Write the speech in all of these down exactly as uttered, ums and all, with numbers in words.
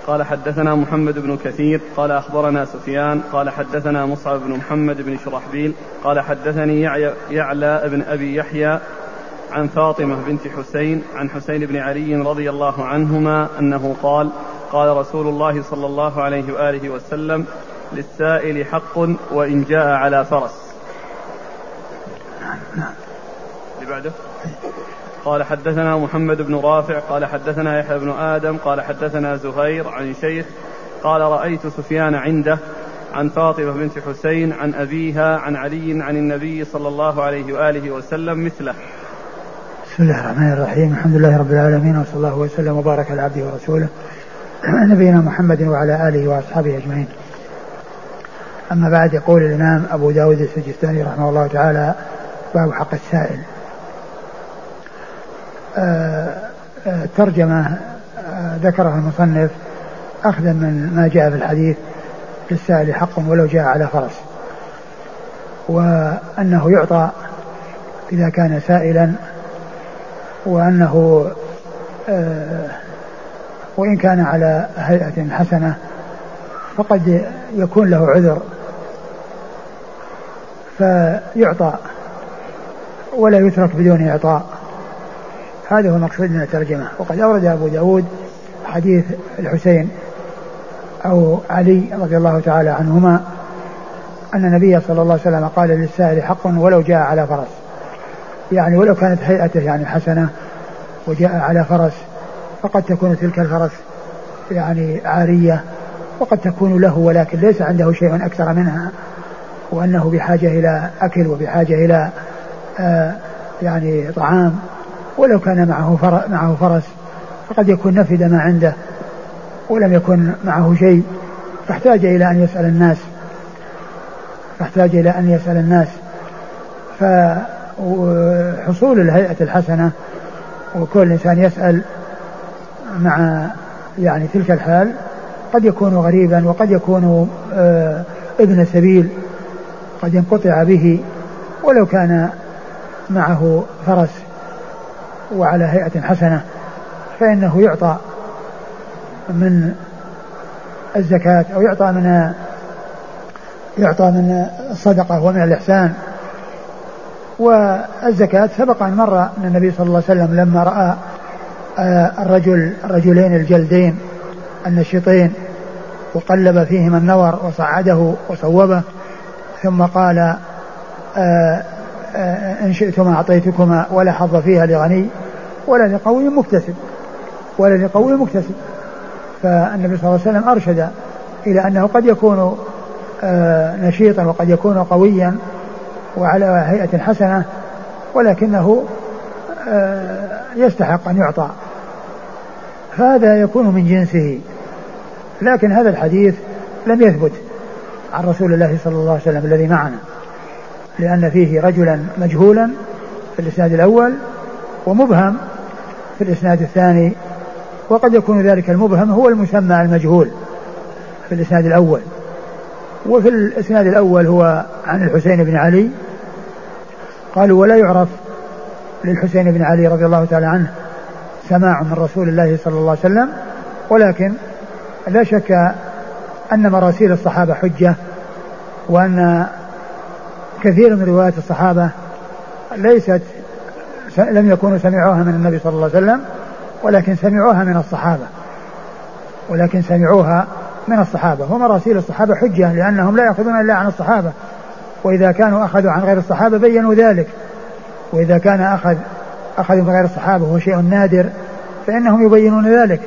قال حدثنا محمد بن كثير قال أخبرنا سفيان قال حدثنا مصعب بن محمد بن شرحبيل قال حدثني يعلى بن أبي يحيى عن فاطمة بنت حسين عن حسين بن علي رضي الله عنهما أنه قال قال رسول الله صلى الله عليه وآله وسلم للسائل حق وإن جاء على فرس. اللي بعده قال حدثنا محمد بن رافع قال حدثنا يحيى بن آدم قال حدثنا زهير عن شيخ قال رأيت سفيان عنده عن فاطمة بنت حسين عن أبيها عن علي عن النبي صلى الله عليه وآله وسلم مثله. بسم الله الرحمن الرحيم. الحمد لله رب العالمين وصلى الله وسلم وبارك على عبده ورسوله نبينا محمد وعلى آله وأصحابه أجمعين. أما بعد، يقول الإمام أبو داود السجستاني رحمه الله تعالى: باب حق السائل. ترجمة ذكرها المصنف أخذا من ما جاء في الحديث: للسائل حق ولو جاء على فرس، وأنه يعطى إذا كان سائلا، وأنه وإن كان على هيئة حسنة فقد يكون له عذر فيعطى ولا يترك بدون إعطاء. هذا هو المقصود من الترجمة. وقد أورد أبو داود حديث الحسين أو علي رضي الله تعالى عنهما أن النبي صلى الله عليه وسلم قال: للسائل حق ولو جاء على فرس، يعني ولو كانت هيئته يعني حسنة وجاء على فرس، فقد تكون تلك الفرس يعني عارية، وقد تكون له ولكن ليس عنده شيء أكثر منها، وأنه بحاجة إلى أكل وبحاجة إلى آه يعني طعام. ولو كان معه معه فرس فقد يكون نفد ما عنده ولم يكن معه شيء، فاحتاج إلى أن يسأل الناس فاحتاج إلى أن يسأل الناس فحصول الهيئة الحسنة وكل إنسان يسأل مع يعني تلك الحال قد يكون غريبا، وقد يكون آه ابن سبيل، قد ينقطع به ولو كان معه فرس وعلى هيئة حسنة، فإنه يعطى من الزكاة أو يعطى من يعطى من الصدقة ومن الإحسان. والزكاة سبق أن مر أن النبي صلى الله عليه وسلم لما رأى الرجل الرجلين الجلدين النشطين وقلب فيهما النور وصعده وصوبه ثم قال: إن شئتما أعطيتكما ولا حظ فيها لغني ولا لقوي مكتسب ولا لقوي مكتسب. فالنبي صلى الله عليه وسلم أرشد إلى أنه قد يكون نشيطا وقد يكون قويا وعلى هيئة حسنة، ولكنه يستحق أن يعطى، فهذا يكون من جنسه. لكن هذا الحديث لم يثبت عن رسول الله صلى الله عليه وسلم الذي معنا، لأن فيه رجلا مجهولا في الإسناد الأول ومبهم في الإسناد الثاني، وقد يكون ذلك المبهم هو المسمى المجهول في الإسناد الأول. وفي الإسناد الأول هو عن الحسين بن علي، قالوا: ولا يعرف للحسين بن علي رضي الله تعالى عنه سماع من رسول الله صلى الله عليه وسلم، ولكن لا شك أن مراسيل الصحابة حجة، وأن كثير من روايات الصحابة ليست لم يكونوا سمعوها من النبي صلى الله عليه وسلم، ولكن سمعوها من الصحابة ولكن سمعوها من الصحابة ومراسيل الصحابة حجة، لأنهم لا يأخذون إلا عن الصحابة، وإذا كانوا أخذوا عن غير الصحابة بيّنوا ذلك، وإذا كان أخذ أخذوا من غير الصحابة هو شيء نادر فإنهم يبينون ذلك.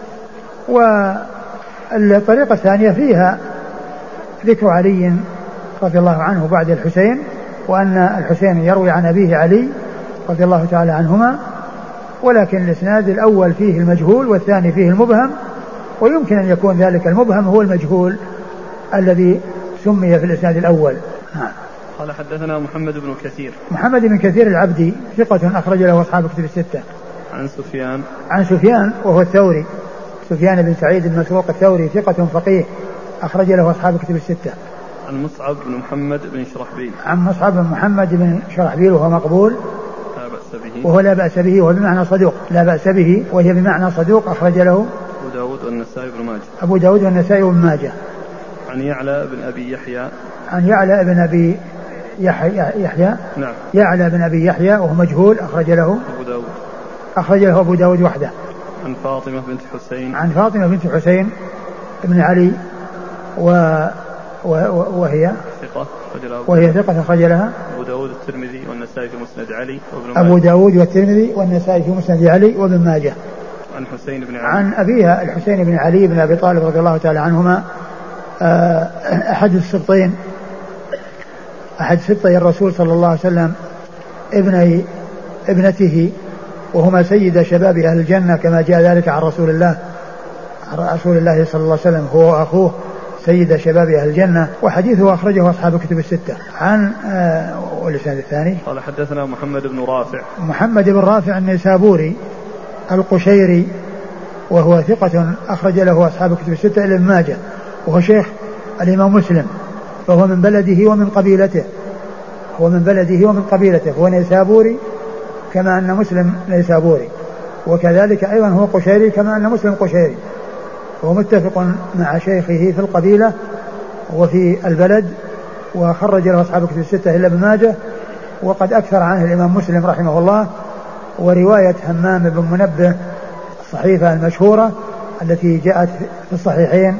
والطريقة الثانية فيها ذكر علي رضي الله عنه بعد الحسين، وأن الحسين يروي عن أبيه علي رضي الله تعالى عنهما، ولكن الإسناد الأول فيه المجهول والثاني فيه المبهم، ويمكن أن يكون ذلك المبهم هو المجهول الذي سمي في الإسناد الأول. قال حدثنا محمد بن كثير. محمد بن كثير العبدي ثقة أخرج له أصحاب كتب الستة. عن سفيان عن سفيان وهو الثوري، سفيان بن سعيد المسروق الثوري ثقة فقيه أخرج له أصحاب كتب الستة. عن مصعب بن محمد بن شرحبيل. عن مصعب بن محمد بن شرحبيل وهو مقبول لا بأس به، وهو لا بأس به وهو بمعنى صدوق، لا بأس به وهي بمعنى صدوق أخرج له أبو داود والنسائي بن ماجه. أبو داود والنسائي بن ماجه. عن يعلى بن أبي يحيى. عن يعلى بن أبي يحيى, يحيى نعم. يعلى بن أبي يحيى وهو مجهول أخرج له أبو داود. أخرج له أبو داود وحده. عن فاطمة بنت حسين. عن فاطمة بنت حسين ابن علي و... و... وهي ثقة وهي ثقة أخرج لها أبو داود والترمذي والنسائي في مسند علي وابن ماجه. أبو داود والترمذي والنسائي في مسند علي وابن ماجه. عن حسين بن علي. عن أبيها الحسين بن علي بن أبي طالب رضي الله تعالى عنهما أحد السبطين أحد سبطي الرسول صلى الله عليه وسلم ابني ابنته وهما سيد شباب أهل الجنة كما جاء ذلك عن رسول الله عن رسول الله صلى الله عليه وسلم هو وأخوه سيد شباب أهل الجنة. وحديثه أخرجه أصحاب الكتب الستة. عن آه والإسناد الثاني قال حدثنا محمد بن رافع. محمد بن رافع النيسابوري القشيري وهو ثقة أخرج له أصحاب الكتب الستة إلا ابن ماجه وهو شيخ الإمام مسلم فهو من بلده ومن قبيلته هو من بلده ومن قبيلته هو نيسابوري كما أن مسلم نيسابوري وكذلك أيضا هو قشيري كما أن مسلم قشيري وهو متفق مع شيخه في القبيلة وفي البلد وخرج له أصحاب الكتب الستة إلا ابن ماجه. وقد أكثر عنه الإمام مسلم رحمه الله. ورواية همام بن منبه الصحيفة المشهورة التي جاءت في الصحيحين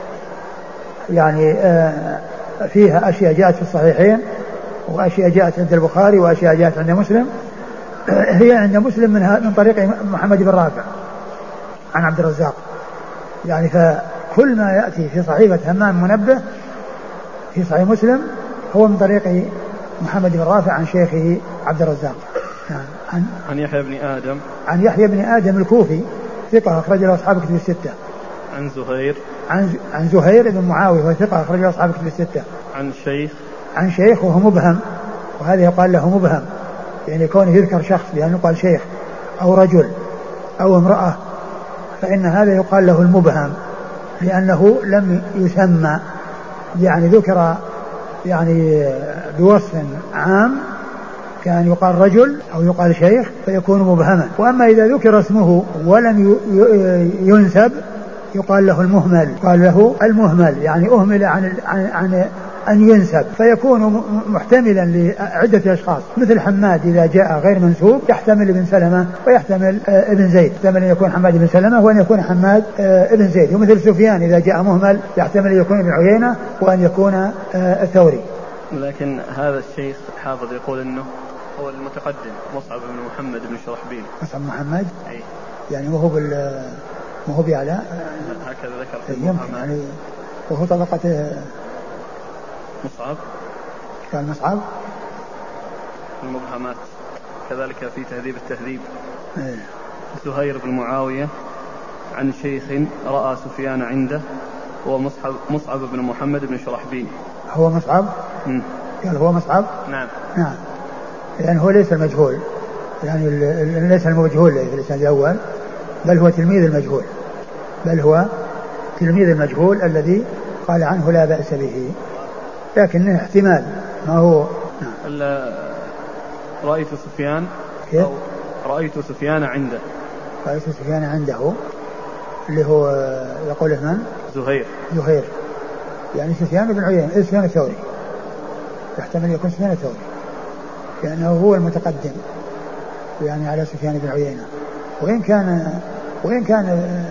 يعني فيها أشياء جاءت في الصحيحين وأشياء جاءت عند البخاري وأشياء جاءت عند مسلم هي عند مسلم من من طريق محمد بن رافع عن عبد الرزاق يعني فكل ما يأتي في صحيفة همام منبه في صحيح مسلم هو من طريق محمد بن رافع عن شيخه عبد الرزاق. عن, عن يحيى بن آدم. عن يحيى بن آدم الكوفي ثقة أخرج له أصحاب الكتب الستة. عن زهير. عن عن زهير بن معاوية وهو ثقة أخرج له أصحاب الكتب الستة. عن شيخ. عن شيخ وهو مبهم وهذا يقال له مبهم يعني كونه يذكر شخص بأن يقال شيخ أو رجل أو امرأة فإن هذا يقال له المبهم لأنه لم يسمى يعني ذكر يعني بوصف عام كان يقال رجل أو يقال شيخ فيكون مبهما. وأما إذا ذكر اسمه ولم ينسب يقال له المهمل قال له المهمل يعني أهمل عن, عن, عن أن ينسب فيكون محتملا لعدة أشخاص مثل حماد إذا جاء غير منسوب يحتمل ابن سلمة ويحتمل ابن زيد يحتمل أن يكون حماد بن سلمة وأن يكون حماد ابن زيد. ومثل سفيان إذا جاء مهمل يحتمل أن يكون ابن عيينة وأن يكون الثوري. لكن هذا الشيخ حافظ يقول أنه هو المتقدم مصعب بن محمد بن شرحبيل. مصعب محمد أي يعني وهو بال ما هو بيعلى هكذا ذكر في المبهمات يعني وهو طبقة مصعب كان مصعب المبهمات كذلك في تهذيب التهذيب. إيه. زهير بن معاوية عن شيخ رأى سفيان عنده هو مصعب مصعب بن محمد بن شرحبيل. هو مصعب م. قال هو مصعب نعم نعم يعني هو ليس المجهول يعني ليس المجهول في الإسناد الأول بل هو تلميذ المجهول بل هو تلميذ المجهول الذي قال عنه لا بأس به لكنه احتمال ما هو. نعم. رأيت سفيان أو رأيت سفيان عنده رأيت سفيان عنده اللي هو يقوله من زهير زهير يعني سفيان بن عيينة سفيان الثوري يحتمل يكون سفيان الثوري لأنه هو المتقدم يعني على سفيان بن عيينة وإن كان وإن كان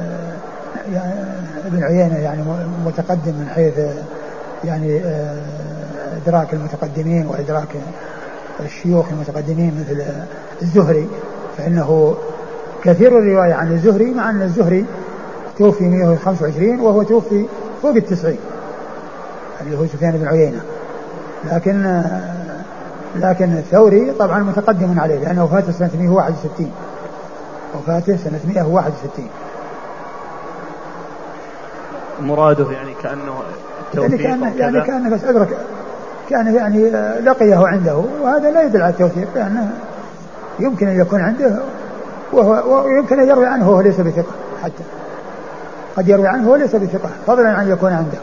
ابن عيينة يعني متقدم من حيث يعني إدراك المتقدمين وإدراك الشيوخ المتقدمين مثل الزهري فإنه كثير الرواية عن الزهري مع أن الزهري توفي مئة وخمسة وعشرين وهو توفي فوق التسعين اللي هو سفيان بن عيينة لكن لكن الثوري طبعا متقدم عليه لأنه وفاته سنة مئة وواحد وستين وفاته سنة مئة وواحد وستين. مراده يعني كأنه يعني كأنه يعني كأنه بس أدرك كان يعني لقيه عنده وهذا لا يدل على التوثيق لأنه يمكن أن يكون عنده وهو ويمكن أن يروي عنه وهو ليس بثقة حتى قد يروي عنه وهو ليس بثقة فضلا عن يكون عنده.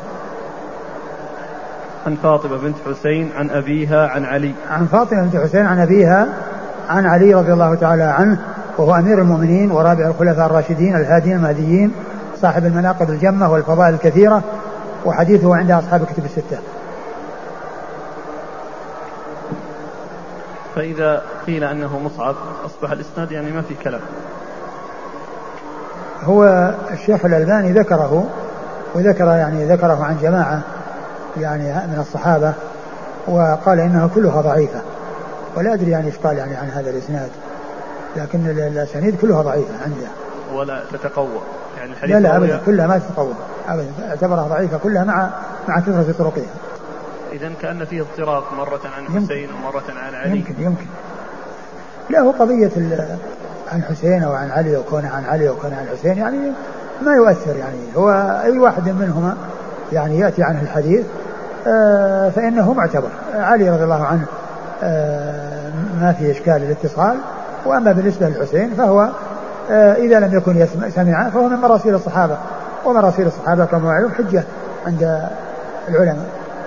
عن فاطمة بنت حسين عن أبيها عن علي. عن فاطمة بنت حسين عن أبيها عن علي رضي الله تعالى عنه وهو أمير المؤمنين ورابع الخلفاء الراشدين الهادين المهديين صاحب المناقب الجمة والفضائل الكثيرة، وحديثه عند أصحاب الكتب الستة. فإذا قيل أنه مصعب أصبح الإسناد يعني ما في كلام. هو الشيخ الألباني ذكره وذكر يعني ذكره عن جماعة يعني من الصحابة، وقال إنها كلها ضعيفة، ولا أدري يعني إيش قال يعني عن هذا الإسناد، لكن الأسانيد كلها ضعيفة عنده ولا تتقوى يعني الحديث. لا لا أبدا كلها ما تتقوى أبدا، اعتبرها ضعيفة كلها مع مع كثرة طرقها. إذن كأن فيه اضطراب مرة عن حسين ومرة عن علي. يمكن يمكن لا هو قضية عن حسين أو عن علي أو كون عن علي أو كون عن حسين يعني ما يؤثر، يعني هو أي واحد منهما يعني يأتي عنه الحديث آه فإنه معتبر. علي رضي الله عنه آه ما في إشكال الاتصال، وأما بالنسبة للحسين فهو آه إذا لم يكن سمع فهو من مراسيل الصحابة، ومراسيل الصحابة كما معلوم حجة عند العلماء.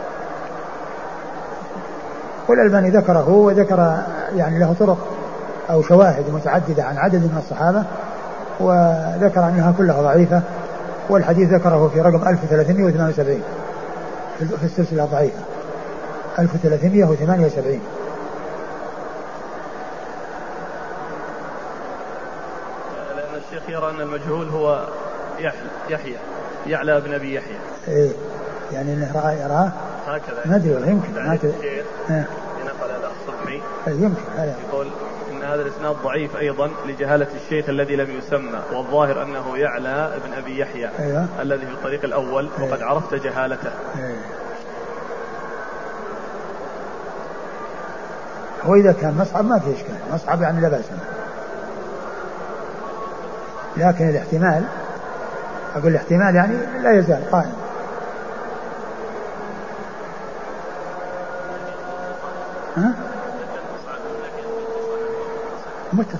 والألباني ذكره وذكر يعني له طرق أو شواهد متعددة عن عدد من الصحابة، وذكر أنها كلها ضعيفة، والحديث ذكره في رقم ألف وثلاثمائة وثمانية وسبعين في السلسلة الضعيفة ألف وثلاثمائة وثمانية وسبعين. لأن الشيخ يرى أن المجهول هو يحيى يعلى بن أبي يحيى. إيه يعني أنه رأى يراه هكذا ما أدري يمكن ما تدري نقل هذا الصبحي يمكن هذا يقول إن هذا الإسناد ضعيف أيضا لجهالة الشيخ الذي لم يسمى، والظاهر أنه يعلى بن أبي يحيى أيوة. الذي في الطريق الأول وقد أيوة. عرفت جهالته. أيوة. هو إذا كان مصعب ما في إشكال، مصعب يعني لا بأس، لكن الاحتمال أقول الاحتمال يعني لا يزال قائم. ها؟ متصل.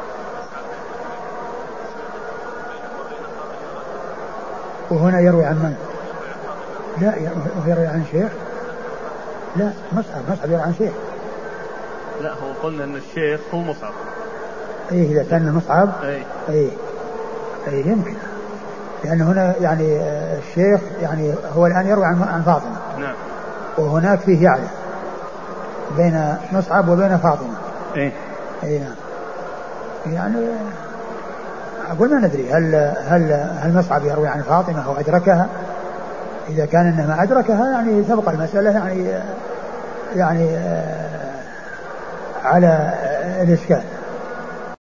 وهنا يروي عن من؟ لا يروي عن شيخ. لا مصعب مصعب يروي عن شيخ. لا هو قلنا أن الشيخ هو مصعب. أيه إذا كان مصعب أي أيه أيه يمكن، لأن هنا يعني الشيخ يعني هو الآن يروي عن عن فاطمة. نعم. وهناك فيه يعلى بين مصعب وبين فاطمة. إيه. أي نعم. يعني أقول ما ندري هل هل هل مصعب يروي عن فاطمة أو أدركها. إذا كان إنما أدركها يعني تبقى المسألة يعني يعني على الإشكال.